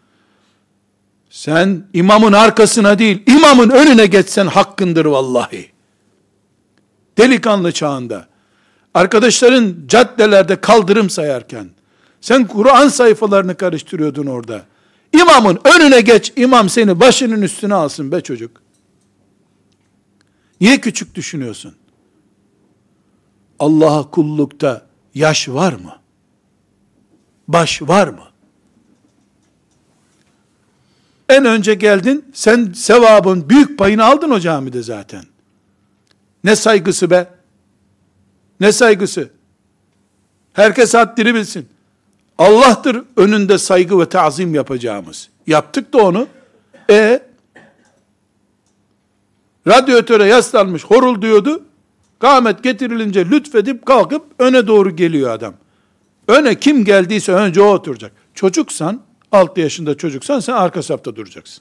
Sen imamın arkasına değil, imamın önüne geçsen hakkındır vallahi. Delikanlı çağında, arkadaşların caddelerde kaldırım sayarken, sen Kur'an sayfalarını karıştırıyordun orada. İmamın önüne geç, imam seni başının üstüne alsın be çocuk. Niye küçük düşünüyorsun? Allah'a kullukta yaş var mı? Baş var mı? En önce geldin, sen sevabın büyük payını aldın o camide zaten. Ne saygısı be? Ne saygısı? Herkes haddini bilsin. Allah'tır önünde saygı ve tazim yapacağımız. Yaptık da onu. Radyatöre yaslanmış, horulduyordu. Kâhmet getirilince lütfedip kalkıp öne doğru geliyor adam. Öne kim geldiyse önce o oturacak. Çocuksan, 6 yaşında çocuksan sen arka safta duracaksın.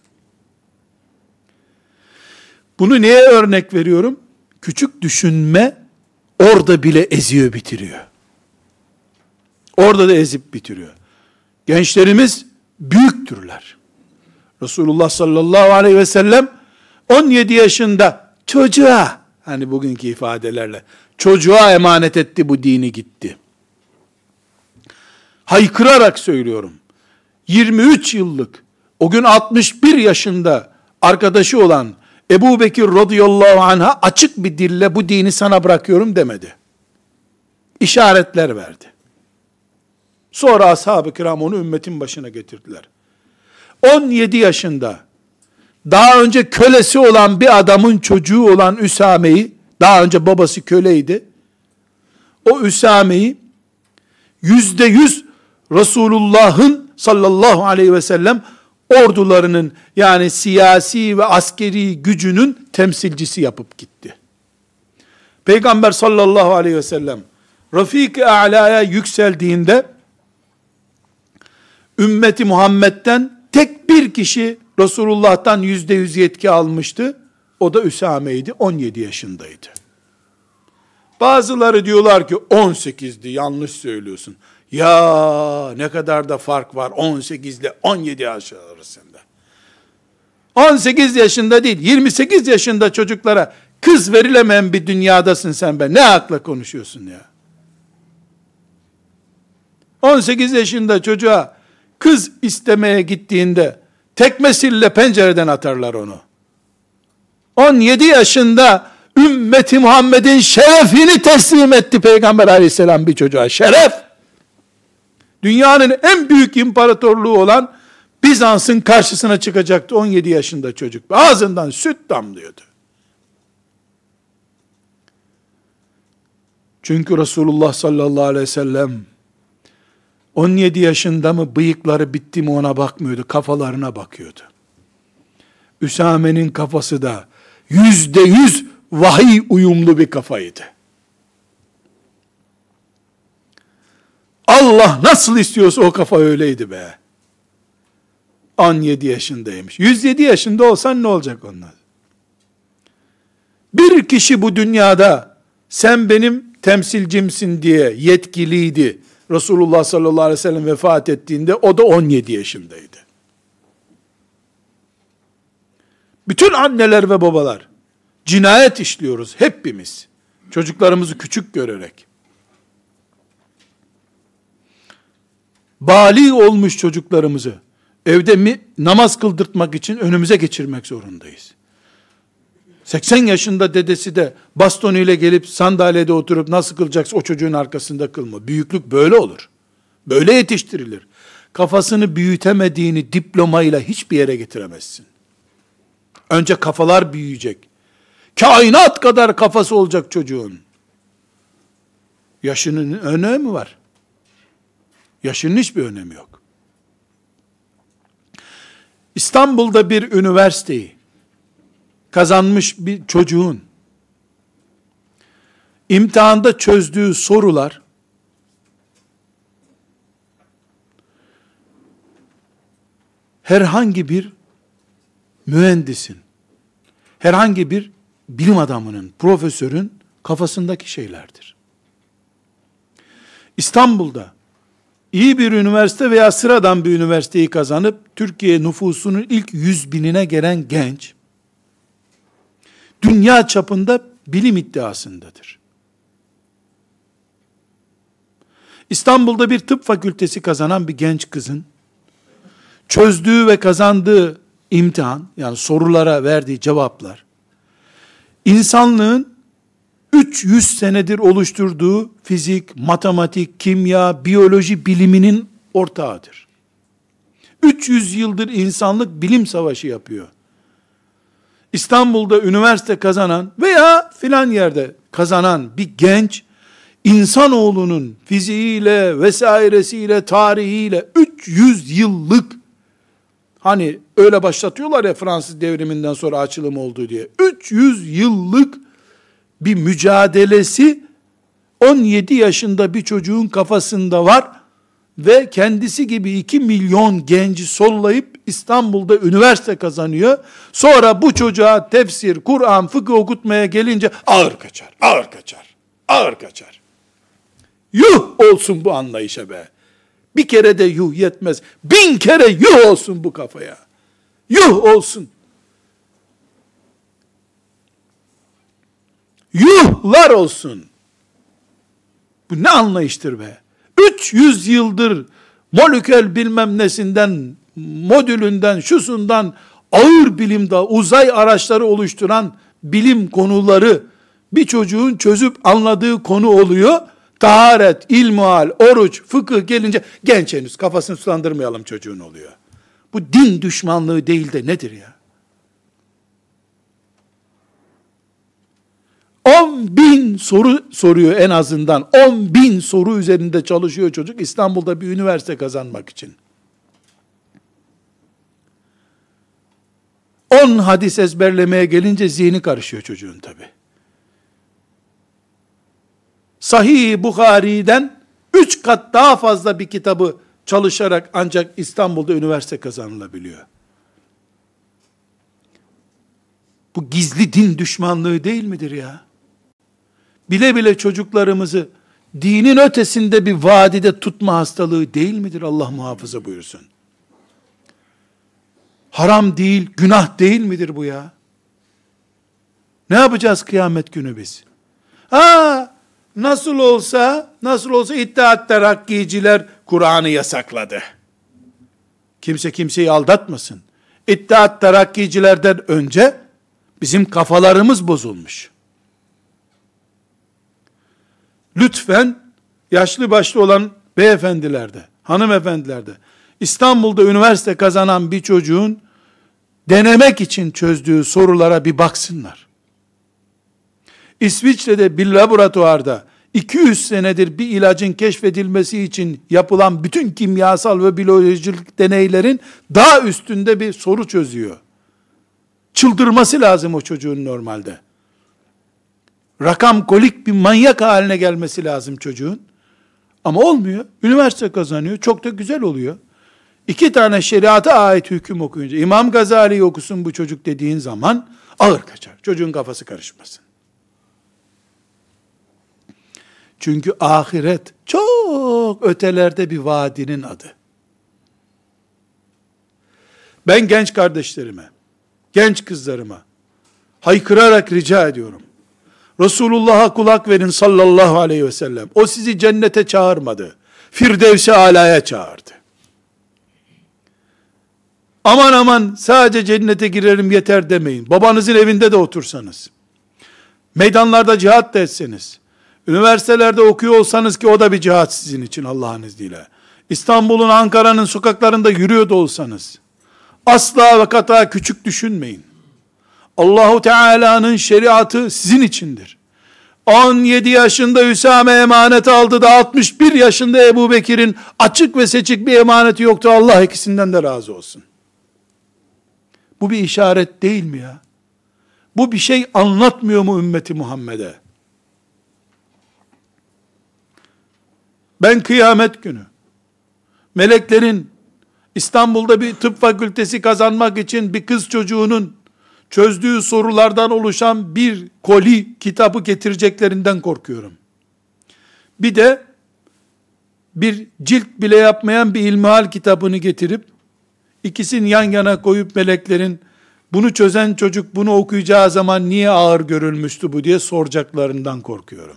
Bunu neye örnek veriyorum? Küçük düşünme orada bile eziyor, bitiriyor. Orada da ezip bitiriyor. Gençlerimiz büyüktürler. Resulullah sallallahu aleyhi ve sellem 17 yaşında çocuğa, hani bugünkü ifadelerle, çocuğa emanet etti bu dini, gitti. Haykırarak söylüyorum. 23 yıllık, o gün 61 yaşında arkadaşı olan Ebu Bekir radıyallahu anh'a açık bir dille bu dini sana bırakıyorum demedi. İşaretler verdi. Sonra ashab-ı kiram onu ümmetin başına getirdiler. 17 yaşında daha önce kölesi olan bir adamın çocuğu olan Üsame'yi, daha önce babası köleydi. O Üsame'yi %100 Resulullah'ın sallallahu aleyhi ve sellem ordularının, yani siyasi ve askeri gücünün temsilcisi yapıp gitti. Peygamber sallallahu aleyhi ve sellem Rafik-i A'la'ya yükseldiğinde ümmeti Muhammed'den tek bir kişi Resulullah'tan %100 yetki almıştı. O da Üsame'ydi. 17 yaşındaydı. Bazıları diyorlar ki 18'di. Yanlış söylüyorsun. Ya ne kadar da fark var 18 ile 17 yaş arasında. 18 yaşında değil, 28 yaşında çocuklara kız verilemeyen bir dünyadasın sen be. Ne akla konuşuyorsun ya? 18 yaşında çocuğa kız istemeye gittiğinde tekmesiyle pencereden atarlar onu. 17 yaşında ümmeti Muhammed'in şerefini teslim etti Peygamber aleyhisselam bir çocuğa. Şeref! Dünyanın en büyük imparatorluğu olan Bizans'ın karşısına çıkacaktı 17 yaşında çocuk. Ağzından süt damlıyordu. Çünkü Resulullah sallallahu aleyhi ve sellem 17 yaşında mı, bıyıkları bitti mi ona bakmıyordu, kafalarına bakıyordu. Üsame'nin kafası da %100 vahiy uyumlu bir kafaydı. Allah nasıl istiyorsa o kafa öyleydi be. 17 yaşındaymış. 107 yaşında olsan ne olacak onlar? Bir kişi bu dünyada sen benim temsilcimsin diye yetkiliydi. Resulullah sallallahu aleyhi ve sellem vefat ettiğinde o da 17 yaşındaydı. Bütün anneler ve babalar cinayet işliyoruz hepimiz. Çocuklarımızı küçük görerek, bâli olmuş çocuklarımızı evde namaz kıldırtmak için önümüze geçirmek zorundayız. 80 yaşında dedesi de bastonuyla gelip sandalyede oturup nasıl kılacaksa o çocuğun arkasında kılma. Büyüklük böyle olur. Böyle yetiştirilir. Kafasını büyütemediğini diplomayla hiçbir yere getiremezsin. Önce kafalar büyüyecek. Kainat kadar kafası olacak çocuğun. Yaşının önemi var. Yaşının hiçbir önemi yok. İstanbul'da bir üniversiteyi kazanmış bir çocuğun imtihanda çözdüğü sorular herhangi bir mühendisin, herhangi bir bilim adamının, profesörün kafasındaki şeylerdir. İstanbul'da iyi bir üniversite veya sıradan bir üniversiteyi kazanıp Türkiye nüfusunun ilk 100 binine gelen genç, dünya çapında bilim iddiasındadır. İstanbul'da bir tıp fakültesi kazanan bir genç kızın çözdüğü ve kazandığı imtihan, yani sorulara verdiği cevaplar, insanlığın 300 senedir oluşturduğu fizik, matematik, kimya, biyoloji biliminin ortağıdır. 300 yıldır insanlık bilim savaşı yapıyor. İstanbul'da üniversite kazanan veya filan yerde kazanan bir genç, insanoğlunun fiziğiyle, vesairesiyle, tarihiyle 300 yıllık, hani öyle başlatıyorlar ya Fransız devriminden sonra açılım oldu diye, 300 yıllık bir mücadelesi 17 yaşında bir çocuğun kafasında var ve kendisi gibi 2 milyon genci sollayıp İstanbul'da üniversite kazanıyor. Sonra bu çocuğa tefsir, Kur'an, fıkıh okutmaya gelince ağır kaçar, ağır kaçar, ağır kaçar. Yuh olsun bu anlayışa be. Bir kere de yuh yetmez. 1000 kere yuh olsun bu kafaya. Yuh olsun. Yuhlar olsun. Bu ne anlayıştır be? 300 yıldır molekül bilmem nesinden, modülünden, şusundan, ağır bilimde uzay araçları oluşturan bilim konuları bir çocuğun çözüp anladığı konu oluyor. Taharet, ilmihal, oruç, fıkıh gelince genç henüz kafasını sulandırmayalım çocuğun oluyor. Bu din düşmanlığı değil de nedir ya? 10.000 soru soruyor en azından. 10.000 soru üzerinde çalışıyor çocuk İstanbul'da bir üniversite kazanmak için. 10 hadis ezberlemeye gelince zihni karışıyor çocuğun tabi. Sahih-i Bukhari'den 3 kat daha fazla bir kitabı çalışarak ancak İstanbul'da üniversite kazanılabiliyor. Bu gizli din düşmanlığı değil midir ya? Bile bile çocuklarımızı dinin ötesinde bir vadide tutma hastalığı değil midir? Allah muhafaza buyursun. Haram değil, günah değil midir bu ya? Ne yapacağız kıyamet günü biz? Nasıl olsa İttihat Terakkiciler Kur'an'ı yasakladı. Kimse kimseyi aldatmasın. İttihat Terakkicilerden önce bizim kafalarımız bozulmuş. Lütfen yaşlı başlı olan beyefendilerde, hanımefendilerde, İstanbul'da üniversite kazanan bir çocuğun denemek için çözdüğü sorulara bir baksınlar. İsviçre'de bir laboratuvarda 200 senedir bir ilacın keşfedilmesi için yapılan bütün kimyasal ve biyolojik deneylerin daha üstünde bir soru çözüyor. Çıldırması lazım o çocuğun normalde. Rakamkolik bir manyak haline gelmesi lazım çocuğun. Ama olmuyor. Üniversite kazanıyor. Çok da güzel oluyor. 2 tane şeriata ait hüküm okuyunca, İmam Gazali'yi okusun bu çocuk dediğin zaman ağır kaçar. Çocuğun kafası karışmasın. Çünkü ahiret çok ötelerde bir vadinin adı. Ben genç kardeşlerime, genç kızlarıma haykırarak rica ediyorum. Resulullah'a kulak verin sallallahu aleyhi ve sellem. O sizi cennete çağırmadı. Firdevs-i Ala'ya çağırdı. Aman aman sadece cennete girerim yeter demeyin. Babanızın evinde de otursanız, meydanlarda cihat da etseniz, üniversitelerde okuyor olsanız ki o da bir cihat sizin için Allah'ın izniyle. İstanbul'un, Ankara'nın sokaklarında yürüyor da olsanız, asla ve kata küçük düşünmeyin. Allahu Teala'nın şeriatı sizin içindir. 17 yaşında Üsame emanet aldı da 61 yaşında Ebu Bekir'in açık ve seçik bir emaneti yoktu. Allah ikisinden de razı olsun. Bu bir işaret değil mi ya? Bu bir şey anlatmıyor mu ümmeti Muhammed'e? Ben kıyamet günü meleklerin İstanbul'da bir tıp fakültesi kazanmak için bir kız çocuğunun çözdüğü sorulardan oluşan bir koli kitabı getireceklerinden korkuyorum. Bir de bir cilt bile yapmayan bir ilmihal kitabını getirip ikisini yan yana koyup meleklerin bunu çözen çocuk bunu okuyacağı zaman niye ağır görülmüştü bu diye soracaklarından korkuyorum.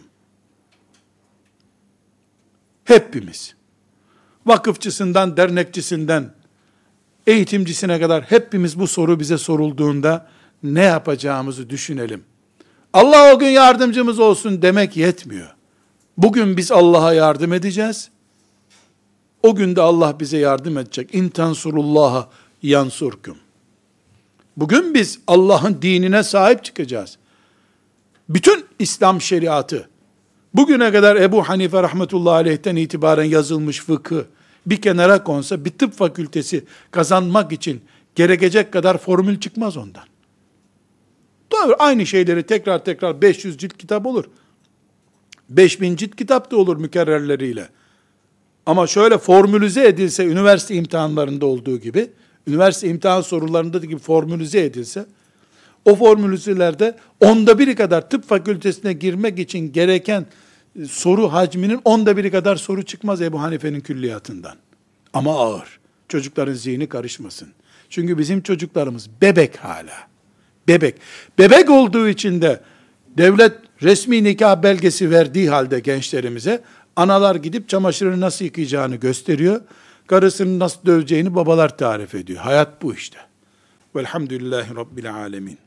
Hepimiz, vakıfçısından, dernekçisinden, eğitimcisine kadar hepimiz bu soru bize sorulduğunda ne yapacağımızı düşünelim. Allah o gün yardımcımız olsun demek yetmiyor. Bugün biz Allah'a yardım edeceğiz. O gün de Allah bize yardım edecek. İn tansurullaha yansurkum. Bugün biz Allah'ın dinine sahip çıkacağız. Bütün İslam şeriatı, bugüne kadar Ebu Hanife rahmetullahi aleyh'ten itibaren yazılmış fıkıh bir kenara konsa, bir tıp fakültesi kazanmak için gerekecek kadar formül çıkmaz ondan. Doğru, aynı şeyleri tekrar tekrar 500 cilt kitap olur. 5000 cilt kitap da olur mükerrerleriyle. Ama şöyle formülize edilse, üniversite imtihanlarında olduğu gibi, üniversite imtihan sorularında gibi formülize edilse, o formülizelerde 1/10 kadar tıp fakültesine girmek için gereken soru hacminin 1/10 kadar soru çıkmaz Ebu Hanife'nin külliyatından. Ama ağır. Çocukların zihni karışmasın. Çünkü bizim çocuklarımız bebek hala. Bebek. Bebek olduğu için de devlet resmi nikah belgesi verdiği halde gençlerimize analar gidip çamaşırını nasıl yıkayacağını gösteriyor. Karısını nasıl döveceğini babalar tarif ediyor. Hayat bu işte. Velhamdülillahi Rabbil alemin.